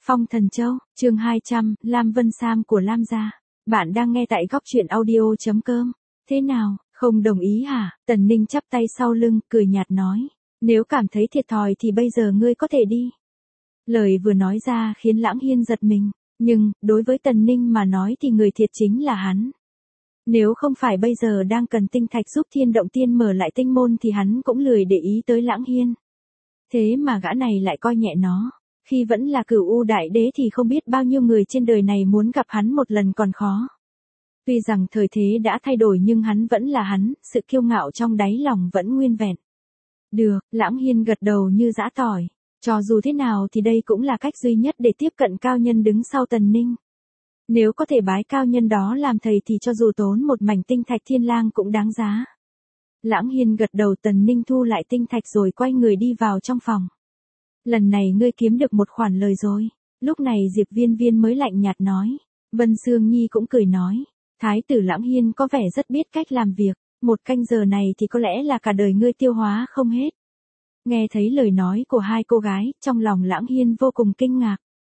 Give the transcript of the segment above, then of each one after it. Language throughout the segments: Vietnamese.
Phong Thần Châu, chương 200, Lam Vân Sam của Lam gia. Bạn đang nghe tại góc truyện audio.com. Thế nào, không đồng ý hả? Tần Ninh chắp tay sau lưng, cười nhạt nói. Nếu cảm thấy thiệt thòi thì bây giờ ngươi có thể đi. Lời vừa nói ra khiến Lãng Hiên giật mình. Nhưng, đối với Tần Ninh mà nói thì người thiệt chính là hắn. Nếu không phải bây giờ đang cần tinh thạch giúp Thiên Động Tiên mở lại tinh môn thì hắn cũng lười để ý tới Lãng Hiên. Thế mà gã này lại coi nhẹ nó. Khi vẫn là Cửu U Đại Đế thì không biết bao nhiêu người trên đời này muốn gặp hắn một lần còn khó. Tuy rằng thời thế đã thay đổi nhưng hắn vẫn là hắn, sự kiêu ngạo trong đáy lòng vẫn nguyên vẹn. Được, Lãng Hiên gật đầu như giã tỏi. Cho dù thế nào thì đây cũng là cách duy nhất để tiếp cận cao nhân đứng sau Tần Ninh. Nếu có thể bái cao nhân đó làm thầy thì cho dù tốn một mảnh tinh thạch thiên lang cũng đáng giá. Lãng Hiên gật đầu. Tần Ninh thu lại tinh thạch rồi quay người đi vào trong phòng. Lần này ngươi kiếm được một khoản lời rồi. Lúc này Diệp Viên Viên mới lạnh nhạt nói. Vân Sương Nhi cũng cười nói. Thái tử Lãng Hiên có vẻ rất biết cách làm việc. Một canh giờ này thì có lẽ là cả đời ngươi tiêu hóa không hết. Nghe thấy lời nói của hai cô gái, trong lòng Lãng Hiên vô cùng kinh ngạc.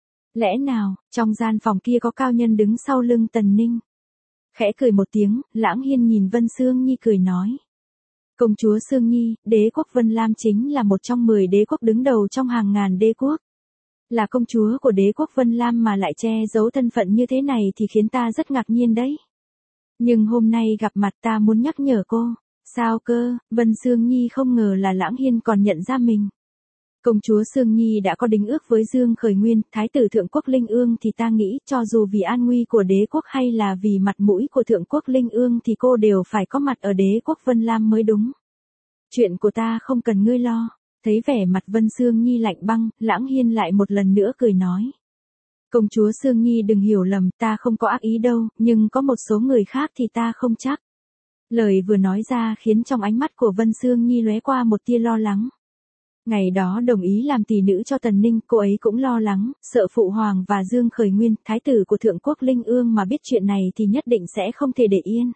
Lẽ nào, trong gian phòng kia có cao nhân đứng sau lưng Tần Ninh? Khẽ cười một tiếng, Lãng Hiên nhìn Vân Sương Nhi cười nói. Công chúa Sương Nhi, đế quốc Vân Lam chính là một trong 10 đế quốc đứng đầu trong hàng ngàn đế quốc. Là công chúa của đế quốc Vân Lam mà lại che giấu thân phận như thế này thì khiến ta rất ngạc nhiên đấy. Nhưng hôm nay gặp mặt ta muốn nhắc nhở cô. Sao cơ? Vân Sương Nhi không ngờ là Lãng Hiên còn nhận ra mình. Công chúa Sương Nhi đã có đính ước với Dương Khởi Nguyên, thái tử Thượng Quốc Linh Ương thì ta nghĩ cho dù vì an nguy của đế quốc hay là vì mặt mũi của Thượng Quốc Linh Ương thì cô đều phải có mặt ở đế quốc Vân Lam mới đúng. Chuyện của ta không cần ngươi lo. Thấy vẻ mặt Vân Sương Nhi lạnh băng, Lãng Hiên lại một lần nữa cười nói. Công chúa Sương Nhi đừng hiểu lầm, ta không có ác ý đâu, nhưng có một số người khác thì ta không chắc. Lời vừa nói ra khiến trong ánh mắt của Vân Sương Nhi lóe qua một tia lo lắng. Ngày đó đồng ý làm tỳ nữ cho Tần Ninh, cô ấy cũng lo lắng, sợ Phụ Hoàng và Dương Khởi Nguyên, thái tử của Thượng Quốc Linh Ương mà biết chuyện này thì nhất định sẽ không thể để yên.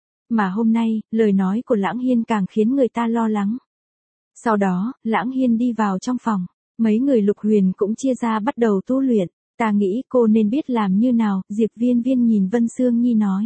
Mà hôm nay, lời nói của Lãng Hiên càng khiến người ta lo lắng. Sau đó, Lãng Hiên đi vào trong phòng, mấy người Lục Huyền cũng chia ra bắt đầu tu luyện. Ta nghĩ cô nên biết làm như nào, Diệp Viên Viên nhìn Vân Sương Nhi nói.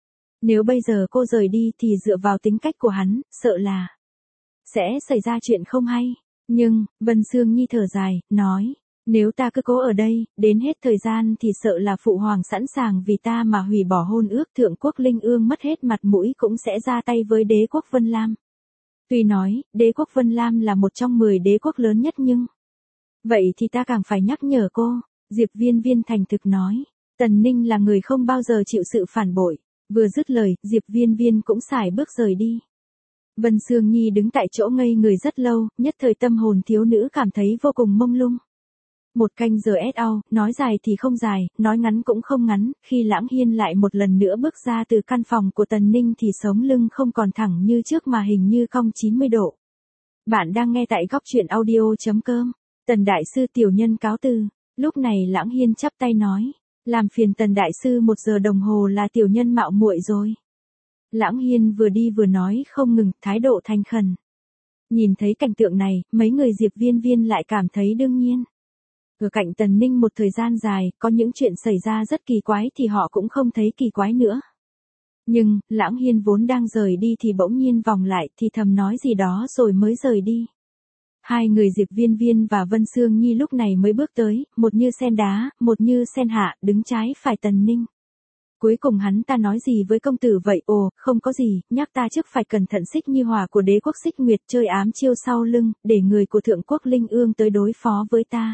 Nếu bây giờ cô rời đi thì dựa vào tính cách của hắn, sợ là sẽ xảy ra chuyện không hay. Nhưng, Vân Sương Nhi thở dài, nói, nếu ta cứ cố ở đây, đến hết thời gian thì sợ là Phụ Hoàng sẵn sàng vì ta mà hủy bỏ hôn ước. Thượng Quốc Linh Ương mất hết mặt mũi cũng sẽ ra tay với đế quốc Vân Lam. Tuy nói, đế quốc Vân Lam là một trong 10 đế quốc lớn nhất nhưng... Vậy thì ta càng phải nhắc nhở cô, Diệp Viên Viên thành thực nói. Tần Ninh là người không bao giờ chịu sự phản bội. Vừa dứt lời, Diệp Viên Viên cũng sải bước rời đi. Vân Sương Nhi đứng tại chỗ ngây người rất lâu, nhất thời tâm hồn thiếu nữ cảm thấy vô cùng mông lung. Một canh giờ nói dài thì không dài, nói ngắn cũng không ngắn, khi Lãng Hiên lại một lần nữa bước ra từ căn phòng của Tần Ninh thì sống lưng không còn thẳng như trước mà hình như cong 90 độ. Bạn đang nghe tại góc truyện audio.com. Tần Đại Sư tiểu nhân cáo từ. Lúc này Lãng Hiên chắp tay nói. Làm phiền Tần Đại Sư 1 giờ đồng hồ là tiểu nhân mạo muội rồi. Lãng Hiên vừa đi vừa nói không ngừng, thái độ thành khẩn. Nhìn thấy cảnh tượng này, mấy người Diệp Viên Viên lại cảm thấy đương nhiên. Ở cạnh Tần Ninh một thời gian dài, có những chuyện xảy ra rất kỳ quái thì họ cũng không thấy kỳ quái nữa. Nhưng, Lãng Hiên vốn đang rời đi thì bỗng nhiên vòng lại thì thầm nói gì đó rồi mới rời đi. Hai người Diệp Viên Viên và Vân Sương Nhi lúc này mới bước tới, một như sen đá, một như sen hạ, đứng trái phải Tần Ninh. Cuối cùng hắn ta nói gì với công tử vậy? Ồ, không có gì, nhắc ta trước phải cẩn thận Xích Như Hỏa của đế quốc Xích Nguyệt chơi ám chiêu sau lưng, để người của Thượng Quốc Linh Ương tới đối phó với ta.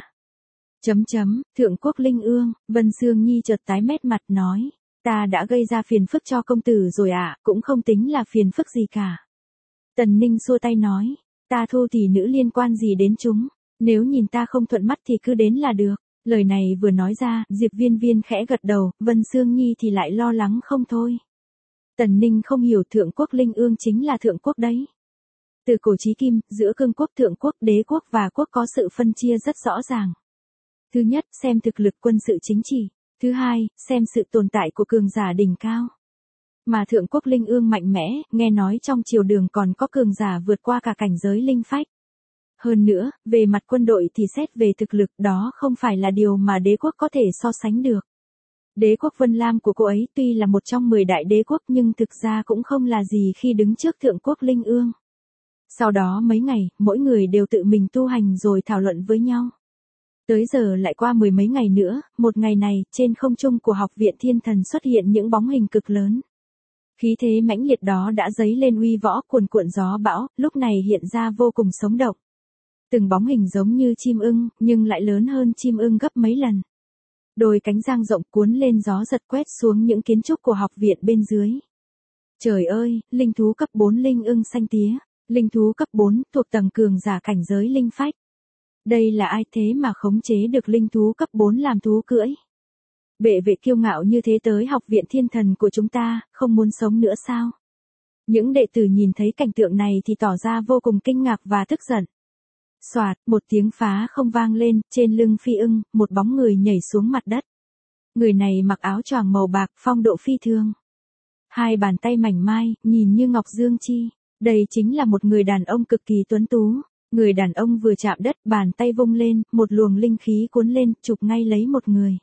Thượng Quốc Linh Ương, Vân Sương Nhi chợt tái mét mặt nói. Ta đã gây ra phiền phức cho công tử rồi ạ, cũng không tính là phiền phức gì cả. Tần Ninh xua tay nói. Ta thu thì nữ liên quan gì đến chúng, nếu nhìn ta không thuận mắt thì cứ đến là được. Lời này vừa nói ra, Diệp Viên Viên khẽ gật đầu, Vân Sương Nhi thì lại lo lắng không thôi. Tần Ninh không hiểu Thượng Quốc Linh Ương chính là Thượng Quốc đấy. Từ cổ chí kim, giữa cương quốc, Thượng Quốc, đế quốc và quốc có sự phân chia rất rõ ràng. Thứ nhất, xem thực lực quân sự chính trị. Thứ hai, xem sự tồn tại của cường giả đỉnh cao. Mà Thượng Quốc Linh Ương mạnh mẽ, nghe nói trong triều đường còn có cường giả vượt qua cả cảnh giới linh phách. Hơn nữa, về mặt quân đội thì xét về thực lực đó không phải là điều mà đế quốc có thể so sánh được. Đế quốc Vân Lam của cô ấy tuy là một trong 10 đại đế quốc nhưng thực ra cũng không là gì khi đứng trước thượng quốc Linh Ương. Sau đó mấy ngày, mỗi người đều tự mình tu hành rồi thảo luận với nhau. Tới giờ lại qua 10 mấy ngày nữa, một ngày này, trên không trung của Học viện Thiên Thần xuất hiện những bóng hình cực lớn. Khí thế mãnh liệt đó đã dấy lên uy võ cuồn cuộn gió bão, lúc này hiện ra vô cùng sống động. Từng bóng hình giống như chim ưng, nhưng lại lớn hơn chim ưng gấp mấy lần. Đôi cánh dang rộng cuốn lên gió giật quét xuống những kiến trúc của học viện bên dưới. Trời ơi, linh thú cấp 4 linh ưng xanh tía, linh thú cấp 4 thuộc tầng cường giả cảnh giới linh phách. Đây là ai thế mà khống chế được linh thú cấp 4 làm thú cưỡi? Bệ vệ kiêu ngạo như thế tới học viện Thiên Thần của chúng ta, không muốn sống nữa sao? Những đệ tử nhìn thấy cảnh tượng này thì tỏ ra vô cùng kinh ngạc và tức giận. Soạt, một tiếng phá không vang lên, trên lưng phi ưng, một bóng người nhảy xuống mặt đất. Người này mặc áo choàng màu bạc, phong độ phi thường. Hai bàn tay mảnh mai, nhìn như ngọc dương chi. Đây chính là một người đàn ông cực kỳ tuấn tú. Người đàn ông vừa chạm đất, bàn tay vung lên, một luồng linh khí cuốn lên, chụp ngay lấy một người.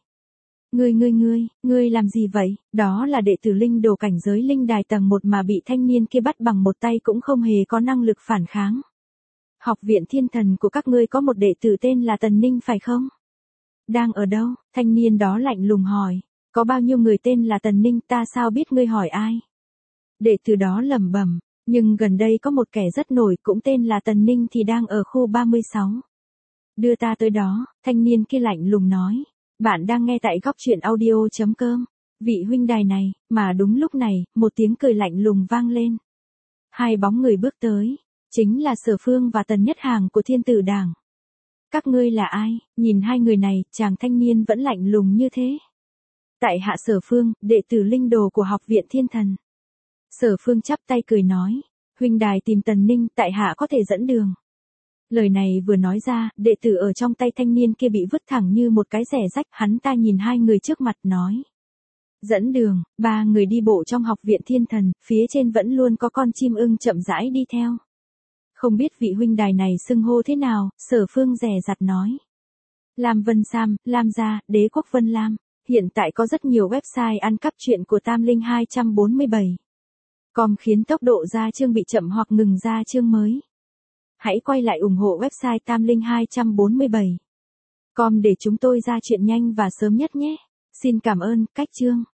Ngươi làm gì vậy? Đó là đệ tử linh đồ cảnh giới linh đài tầng 1 mà bị thanh niên kia bắt bằng một tay cũng không hề có năng lực phản kháng. Học viện Thiên Thần của các ngươi có một đệ tử tên là Tần Ninh phải không? Đang ở đâu? Thanh niên đó lạnh lùng hỏi. Có bao nhiêu người tên là Tần Ninh, ta sao biết ngươi hỏi ai? Đệ tử đó lẩm bẩm, nhưng gần đây có một kẻ rất nổi cũng tên là Tần Ninh thì đang ở khu 36. Đưa ta tới đó, thanh niên kia lạnh lùng nói. Bạn đang nghe tại góc truyện audio.com. Vị huynh đài này, mà đúng lúc này, một tiếng cười lạnh lùng vang lên. Hai bóng người bước tới, chính là Sở Phương và Tần Nhất Hàng của Thiên Tử Đảng. Các ngươi là ai? Nhìn hai người này, chàng thanh niên vẫn lạnh lùng như thế. Tại hạ Sở Phương, đệ tử linh đồ của Học viện Thiên Thần. Sở Phương chắp tay cười nói, huynh đài tìm Tần Ninh, tại hạ có thể dẫn đường. Lời này vừa nói ra, đệ tử ở trong tay thanh niên kia bị vứt thẳng như một cái rẻ rách, hắn ta nhìn hai người trước mặt nói. Dẫn đường, ba người đi bộ trong Học viện Thiên Thần, phía trên vẫn luôn có con chim ưng chậm rãi đi theo. Không biết vị huynh đài này xưng hô thế nào, Sở Phương dè dặt nói. Lam Vân Sam, Lam gia, đế quốc Vân Lam, hiện tại có rất nhiều website ăn cắp truyện của Tam Linh 247. Com khiến tốc độ ra chương bị chậm hoặc ngừng ra chương mới. Hãy quay lại ủng hộ website Tam Linh 247. Com để chúng tôi ra chuyện nhanh và sớm nhất nhé. Xin cảm ơn, cách chương.